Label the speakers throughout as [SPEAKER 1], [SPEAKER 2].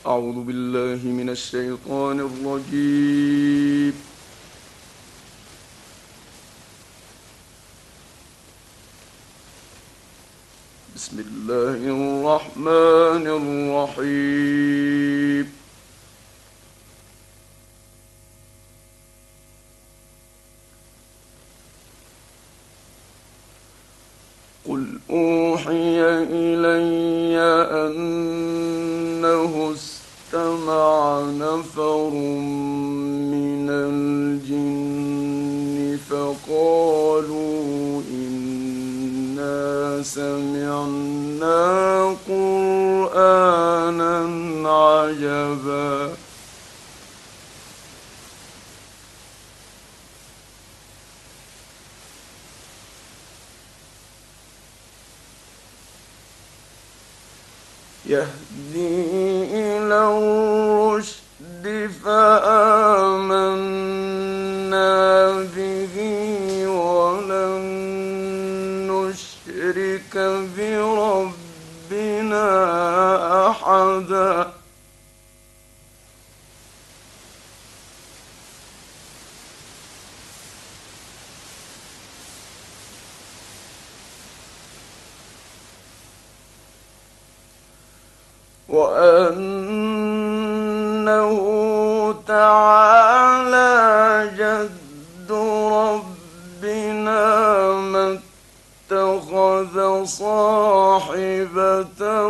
[SPEAKER 1] أعوذ بالله من الشيطان الرجيم. بسم الله الرحمن الرحيم. قل أوحي إلي أنه استمع نفر من الجن فقالوا إنا سمعنا قرآنا عجبا يهدي إلى الرشد فآمنا به ولن نشرك بربنا أحدا وأنه تعالى جد ربنا ما اتخذ صاحبة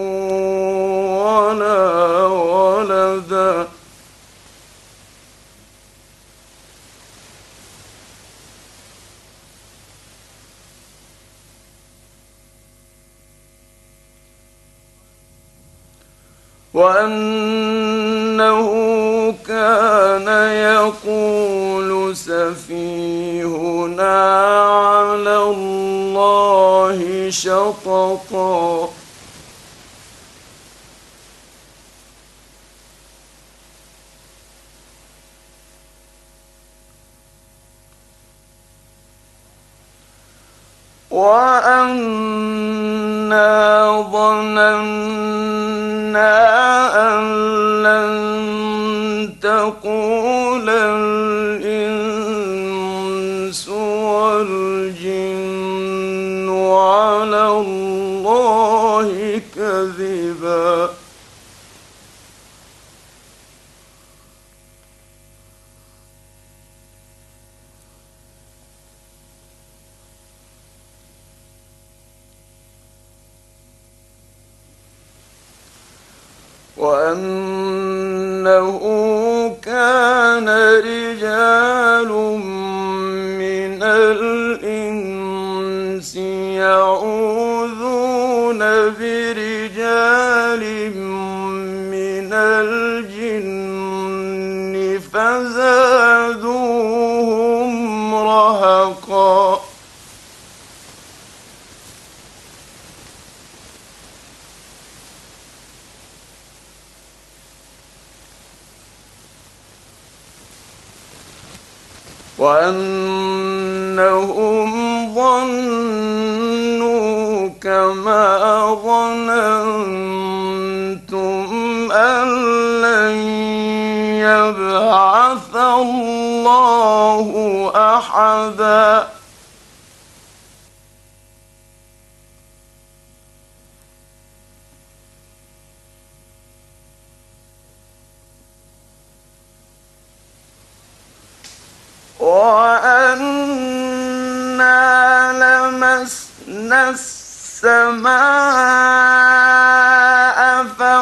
[SPEAKER 1] ولا ولدا وأنه كان يقول سفيهنا على الله شططا وأنا ظننا أن لن تقول الإنس والجن على الله كذبا وأنه كان رجال من الإنس يعوذون برجال من الجن فزادوهم رهقا وأنهم ظنوا كما ظننتم أن لن يبعث الله أحدا وأنا لمسنا السماء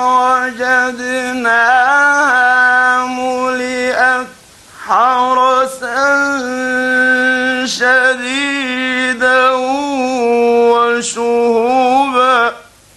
[SPEAKER 1] فوجدناها ملئت حرسا شديدا وشهبا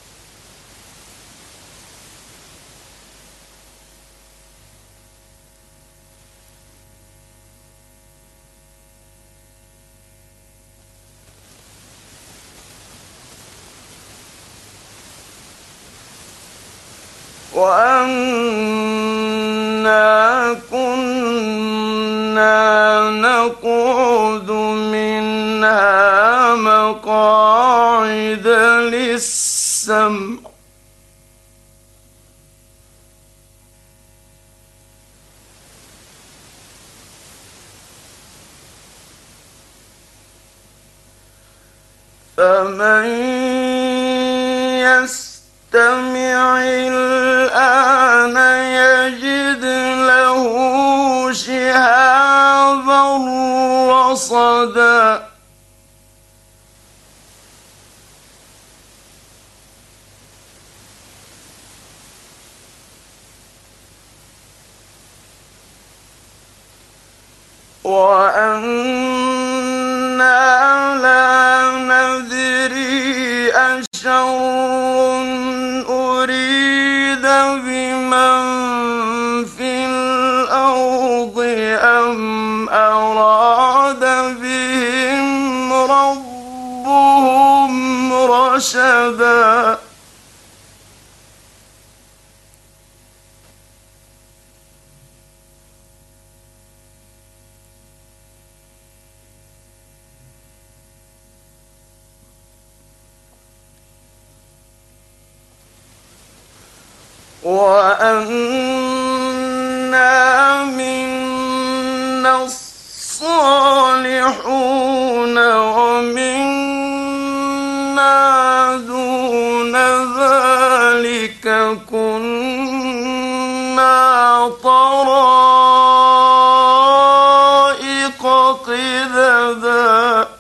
[SPEAKER 1] وأنا كنا نقعد منها مقاعد للسمع فمن يستمع الآن يجد له شهابا رصدا وأنا لا ندري أشر أريد بمن في الأرض أم أراد بهم ربهم رشدا وأنا منا الصالحون ومنا دون ذلك كنا طرائق قددا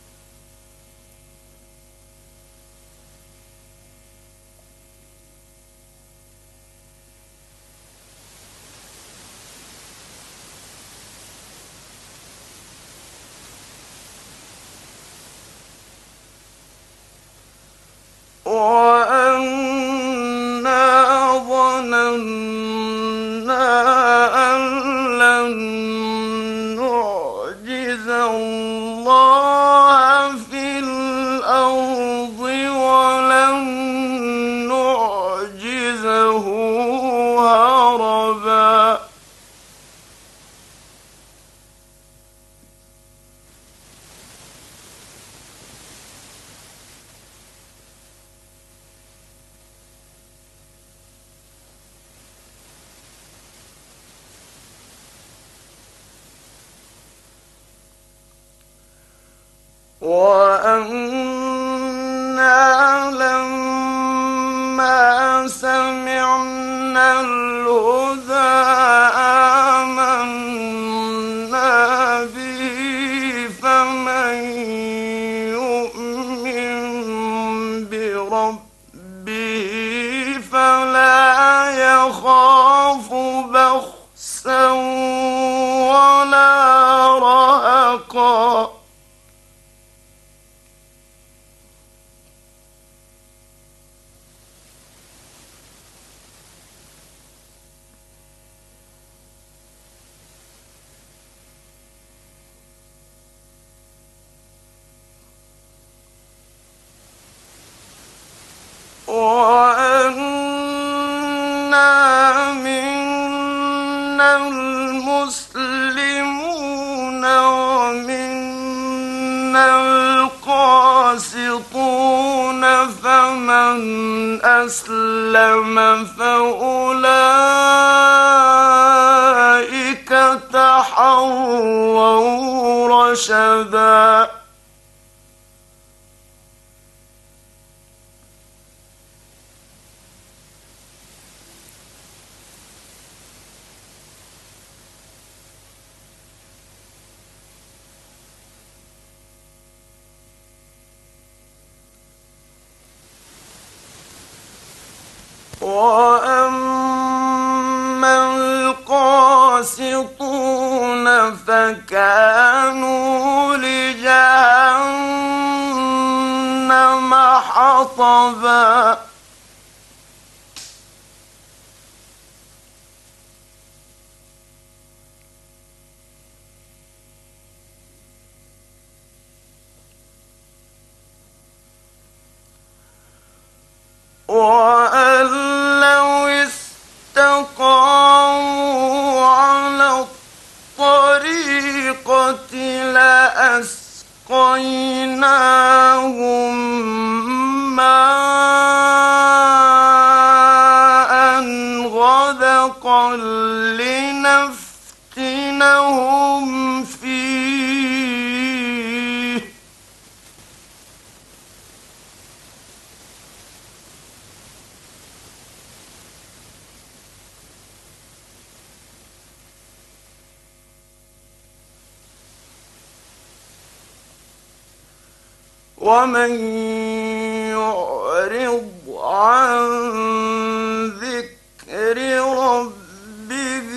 [SPEAKER 1] وأنا ظننا أن لن نعجز الله في الأرض ولن نعجزه هربا وأنا لما سمعنا الهدى آمنا به فمن يؤمن بربه فلا يخاف بخسا ولا رهقا وأنا منا المسلمون ومنا القاسطون فمن أسلم فأولئك تحروا رشدا وأما القاسطون فكانوا لجهنم حطبا وأن لو استقاموا على الطريقة لأسقيناهم ماء غدقا لنفتنهم فيه ومن يعرض عن ذكر ربه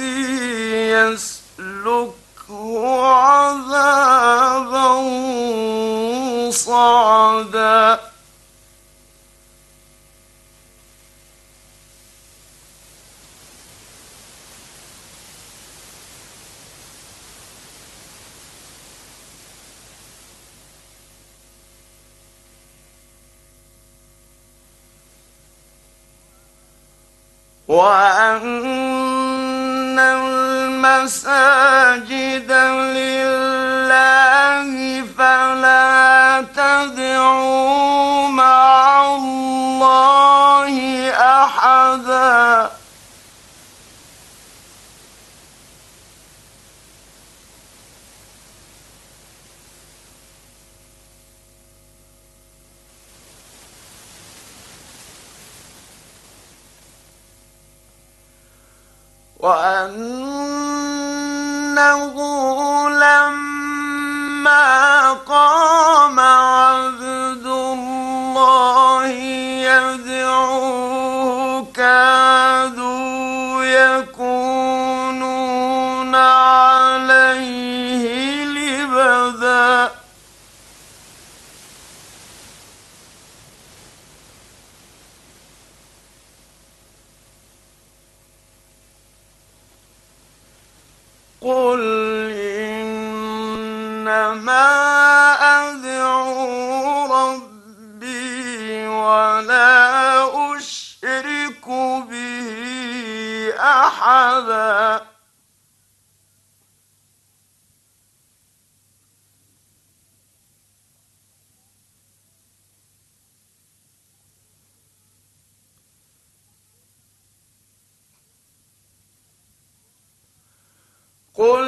[SPEAKER 1] يسلكه عذابا صعدا وأن المساجد لله فلا تدعوا مع الله أحدا وأنه لما قام عبد الله يدعوه كادوا يكونون عليه لبدا قل إنما أدعو ربي ولا أشرك به أحدا قل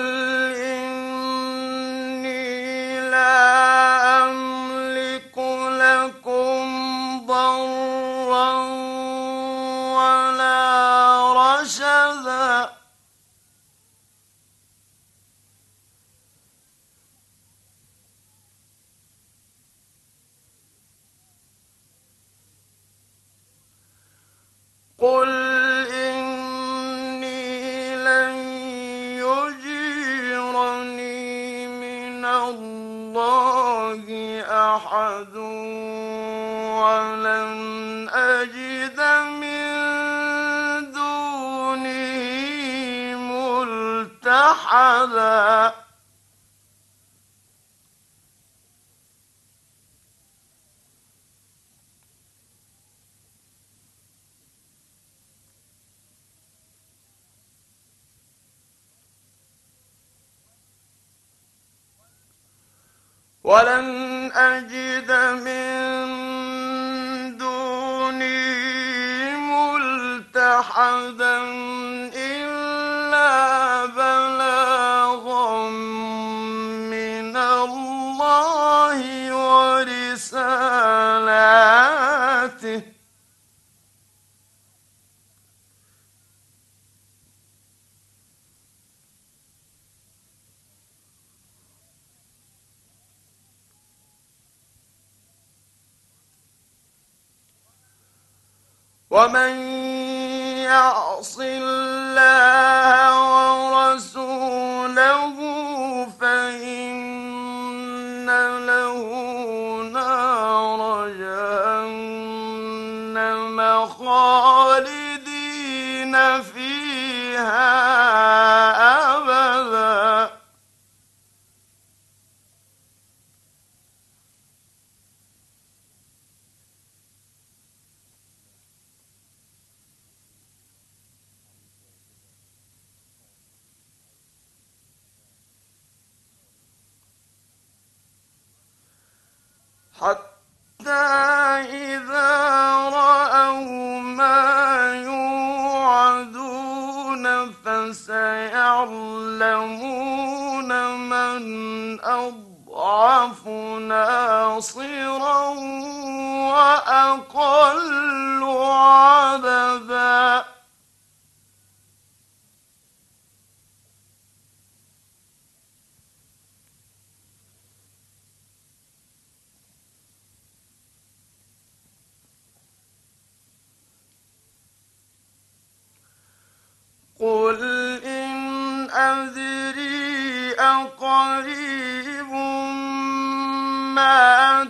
[SPEAKER 1] إني لا أملك لكم ضرا ولا رشدا قل إني لن يجيرني من الله أحد ولن أجد من دونه ملتحدا ولن أجد من دونه ملتحدا إلا بلاغا من الله ورسالاته ومن يعص الله ورسوله فإن له نار جهنم خالدين فيها أبدا حتى إذا رأوا ما يوعدون فسيعلمون من أضعف ناصرا وأقل عددا قل إن أدري أقريب ما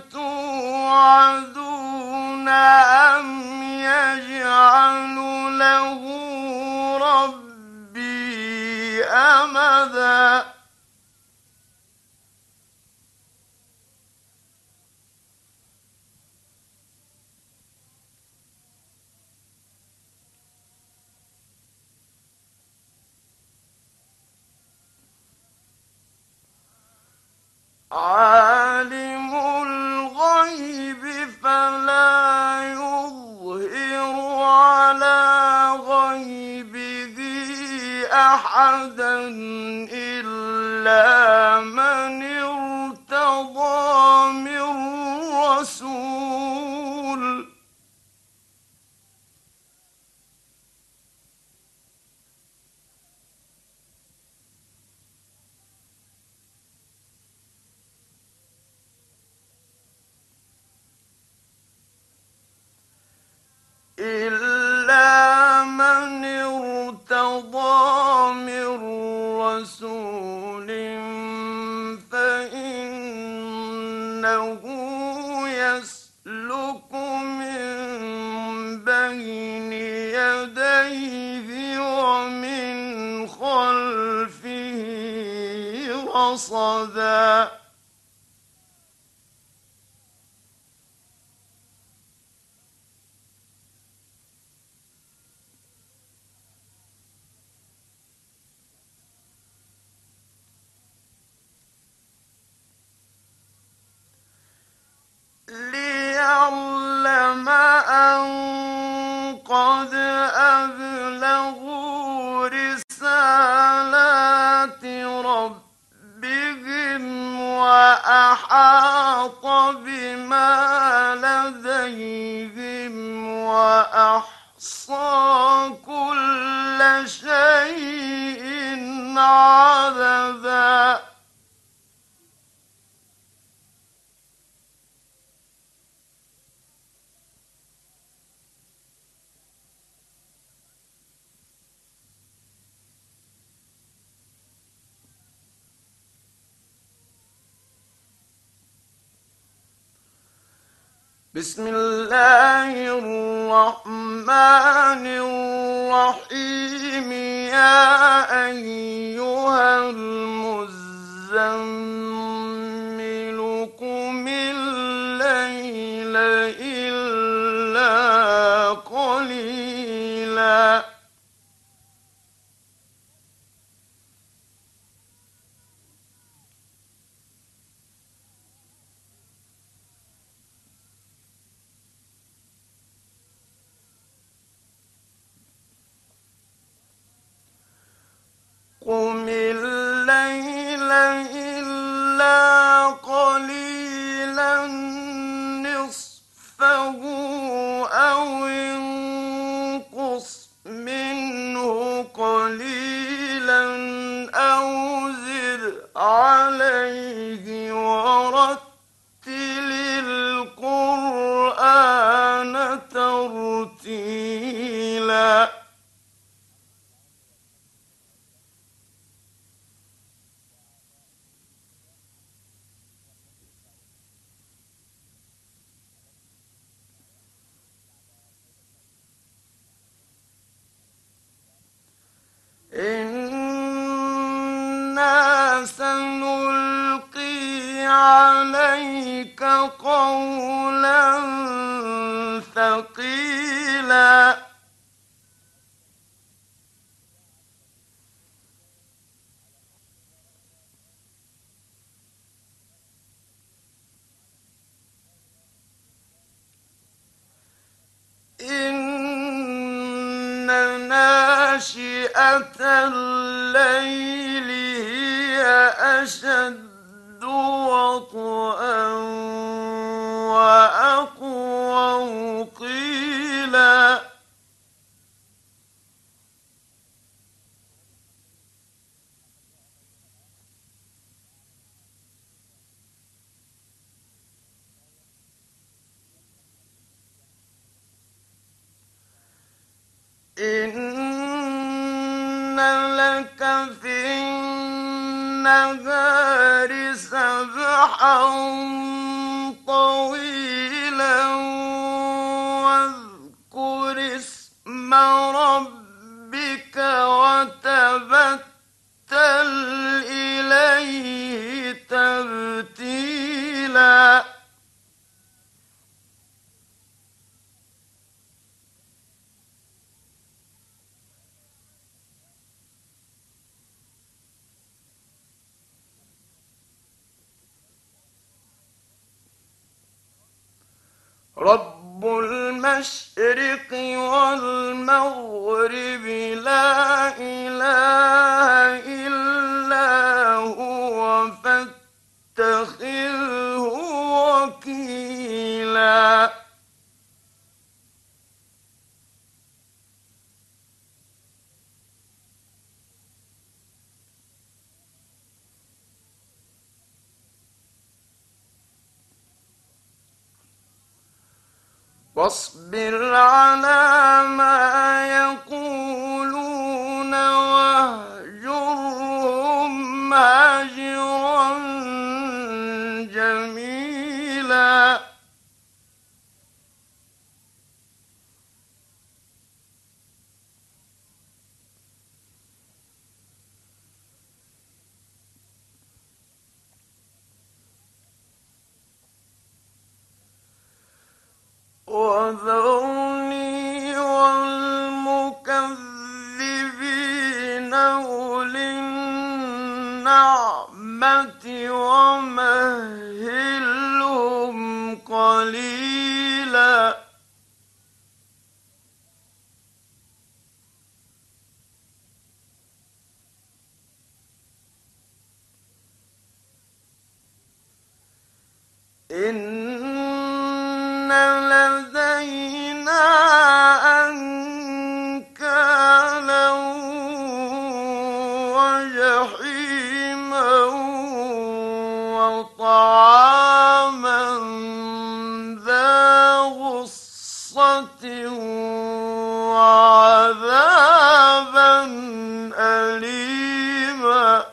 [SPEAKER 1] توعدون أم يجعل له ربي أمدا عالم الغيب فلا يظهر على غيبه أحدا إلا من ارتضى من رسول إلا من ارتضى من رسول فإنه يسلك من بين يديه ومن خلفه رصدا ليعلم أن قد أبلغوا رسالات ربهم وأحاط بما لديهم وأحصى كل شيء عددا بسم الله الرحمن الرحيم يا أيها المزمل قم الليل إلا قليلا قم الليل إلا قليلا نصفه أو انقص منه قليلا أو زد عليه ورتل القرآن ترتيلا إنا سنلقي عليك قولا ثقيلا إن ناشئة الليل هي أشد وطئا وأقوم قيلا إن لك في النهار سبحا طويلا واذكر اسم ربك وتبتل إليه تبتيلا رب المشرق والمغرب لا إله إلا هو فاتخذه وكيلا واصبر على ما يقولون واهجرهم هجرا جميلا وذرني والمكذبين أولي النعمة ومهلهم قليلا إن لدينا أنكالا وجحيما وطعاما ذا غصة وعذابا أليما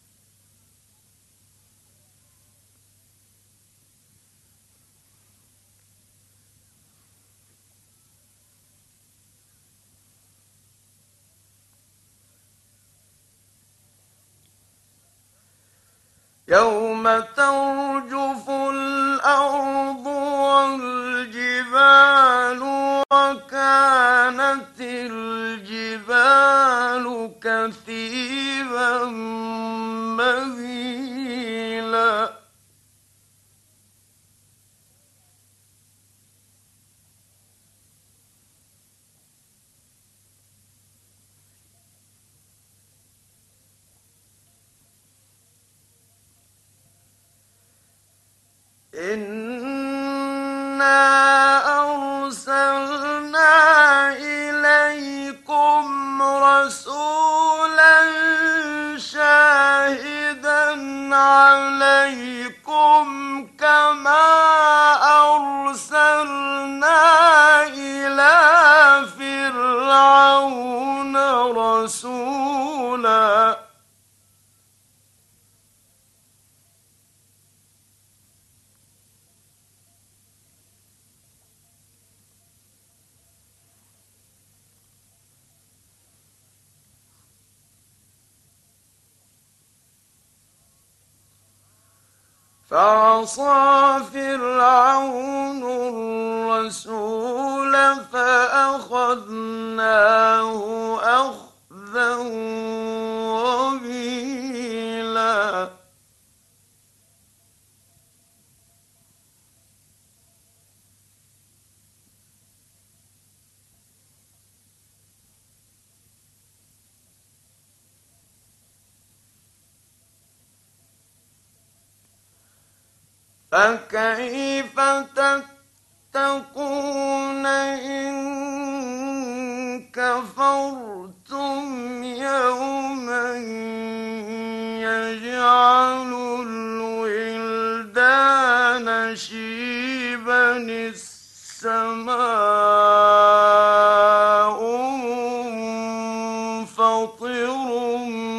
[SPEAKER 1] يوم ترجف الأرض والجبال وكانت الجبال كثيبا مهيلا إنا أرسلنا إليكم رسولا شاهدا عليكم كما أرسلنا إلى فرعون رسولا فعصى فرعون الرسول فأخذناه أخذا وبيلا فكيف تتقون إن كفرتم يوما يجعل الولدان شيبا السماء منفطر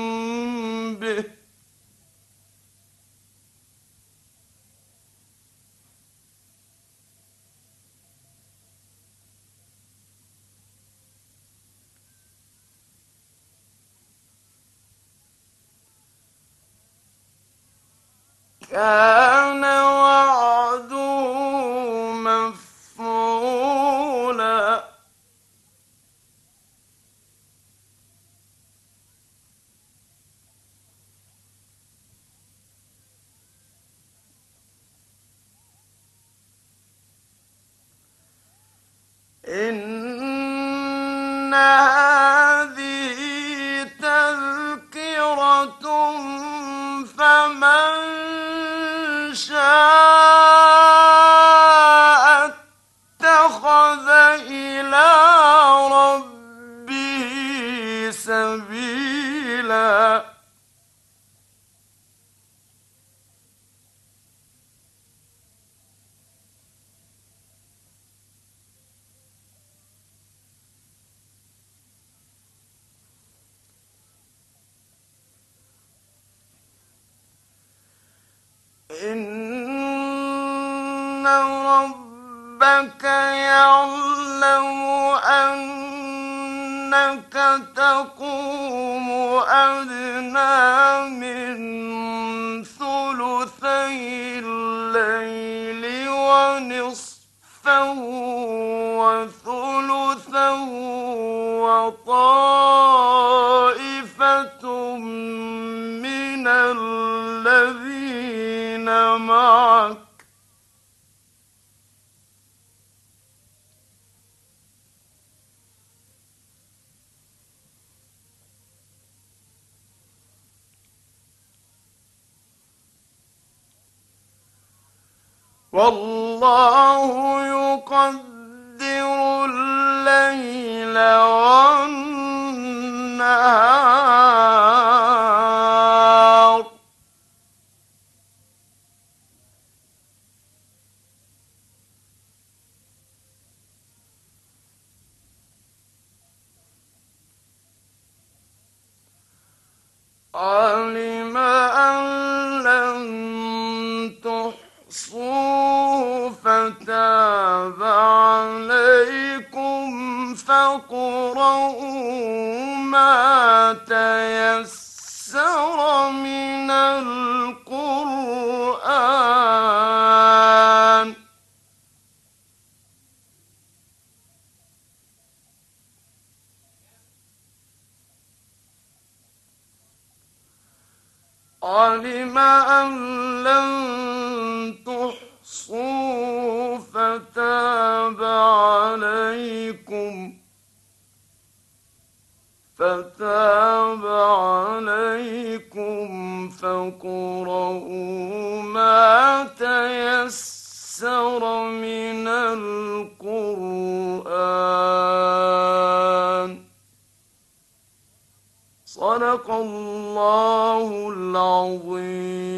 [SPEAKER 1] كان وعده مفعولا إن هذه تذكرة فمن شاء اتخذ إلى ربه سبيلا إن ربك يعلم أنك تقوم أدنى من ثلثي الليل ونصفه وثلثه وطائفة من الذين معك والله يقدر الليل والنهار علم أن لن تحصوا فتاب عليكم فاقرؤوا ما تيسر من القرآن علم أن لن تحصوا فتاب عليكم فاقرؤوا ما تيسر من القرآن صدق الله العظيم.